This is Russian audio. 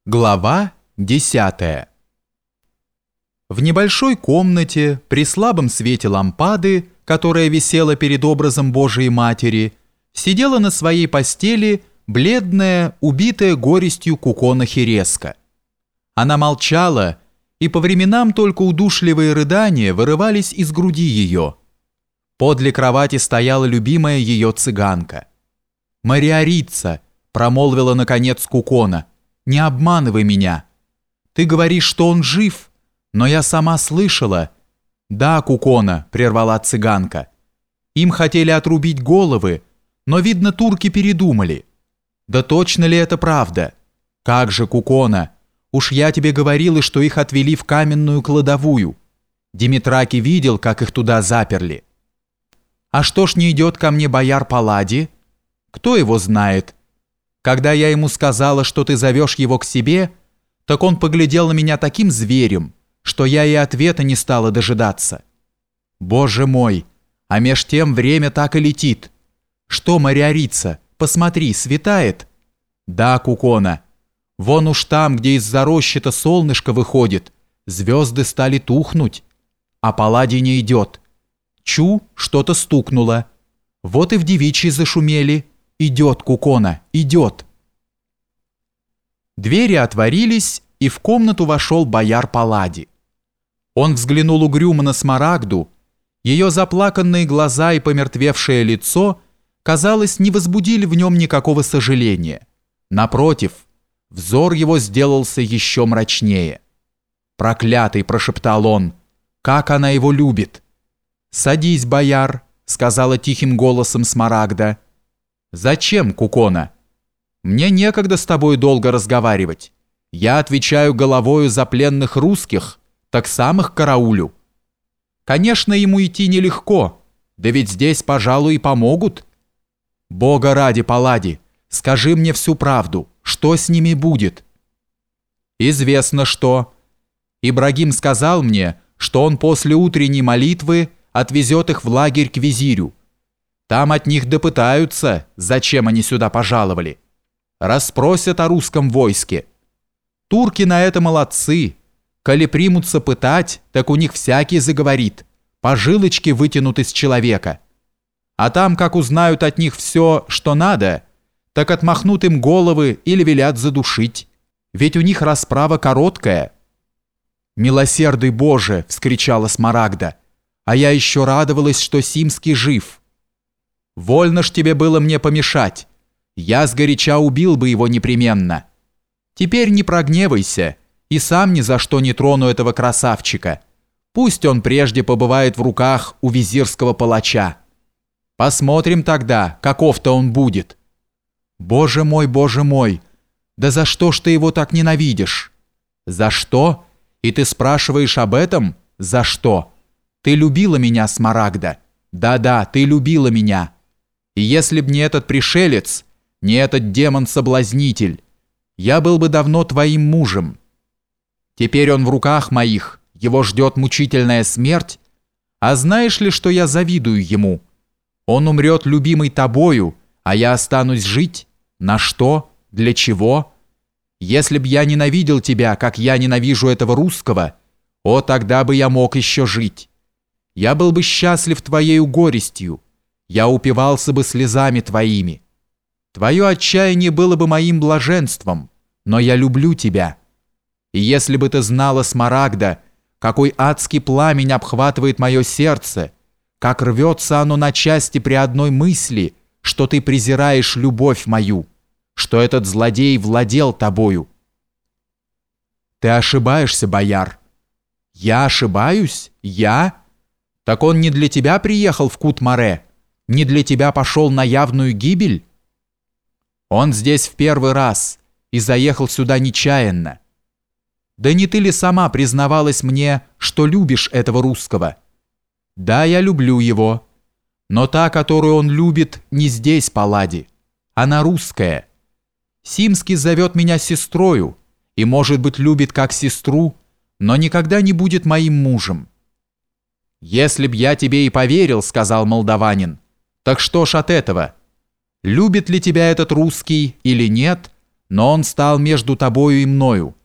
Глава 10. В небольшой комнате при слабом свете лампады, которая висела перед образом Божией Матери, сидела на своей постели бледная, убитая горестью Кукона Хереска. Она молчала, и по временам только удушливые рыдания вырывались из груди ее. Подле кровати стояла любимая ее цыганка. «Мариорица», — промолвила наконец Кукона, — «не обманывай меня. Ты говоришь, что он жив, но я сама слышала». «Да, Кукона», — прервала цыганка. «Им хотели отрубить головы, но, видно, турки передумали». «Да точно ли это правда?» «Как же, Кукона, уж я тебе говорила, что их отвели в каменную кладовую. Димитраки видел, как их туда заперли». «А что ж не идет ко мне бояр Паллади?» «Кто его знает? Когда я ему сказала, что ты зовешь его к себе, так он поглядел на меня таким зверем, что я и ответа не стала дожидаться. Боже мой, а меж тем время так и летит. Что, Мариорица, посмотри, светает?» «Да, Кукона, вон уж там, где из-за рощи-то солнышко выходит, звезды стали тухнуть, а Палладий не идет. Чу, что-то стукнуло. Вот и в девичьей зашумели. Идет, Кукона, идет». Двери отворились, и в комнату вошел бояр Паллади. Он взглянул угрюмо на Смарагду. Ее заплаканные глаза и помертвевшее лицо, казалось, не возбудили в нем никакого сожаления. Напротив, взор его сделался еще мрачнее. «Проклятый!» – прошептал он. «Как она его любит!» «Садись, бояр», — сказала тихим голосом Смарагда. «Зачем, Кукона? Мне некогда с тобой долго разговаривать. Я отвечаю головою за пленных русских, так самых караулю. Конечно, ему идти нелегко, да ведь здесь, пожалуй, и помогут. Бога ради, Паллади, скажи мне всю правду, что с ними будет?» «Известно что. Ибрагим сказал мне, что он после утренней молитвы отвезет их в лагерь к визирю. Там от них допытаются, зачем они сюда пожаловали. Расспросят о русском войске. Турки на это молодцы. Коли примутся пытать, так у них всякий заговорит. По жилочке вытянут из человека. А там, как узнают от них все, что надо, так отмахнут им головы или велят задушить. Ведь у них расправа короткая». «Милосердый Боже!» — вскричала Смарагда. «А я еще радовалась, что Симский жив. Вольно ж тебе было мне помешать. Я сгоряча убил бы его непременно. Теперь не прогневайся, и сам ни за что не трону этого красавчика. Пусть он прежде побывает в руках у визирского палача. Посмотрим тогда, каков-то он будет». Боже мой, да за что ж ты его так ненавидишь?» «За что? И ты спрашиваешь об этом? За что? Ты любила меня, Смарагда. Да-да, ты любила меня. И если б не этот пришелец, не этот демон-соблазнитель, я был бы давно твоим мужем. Теперь он в руках моих, его ждет мучительная смерть. А знаешь ли, что я завидую ему? Он умрет любимый тобою, а я останусь жить. На что? Для чего? Если б я ненавидел тебя, как я ненавижу этого русского, о, тогда бы я мог еще жить. Я был бы счастлив твоею горестью, я упивался бы слезами твоими. Твое отчаяние было бы моим блаженством, но я люблю тебя. И если бы ты знала, Смарагда, какой адский пламень обхватывает мое сердце, как рвется оно на части при одной мысли, что ты презираешь любовь мою, что этот злодей владел тобою». «Ты ошибаешься, бояр». «Я ошибаюсь? Я? Так он не для тебя приехал в Кут-Море? Не для тебя пошел на явную гибель?» «Он здесь в первый раз и заехал сюда нечаянно». «Да не ты ли сама признавалась мне, что любишь этого русского?» «Да, я люблю его. Но та, которую он любит, не здесь, Паллади. Она русская. Симский зовет меня сестрою и, может быть, любит как сестру, но никогда не будет моим мужем». «Если б я тебе и поверил, — сказал молдаванин, — так что ж от этого? Любит ли тебя этот русский или нет, но он стал между тобою и мною,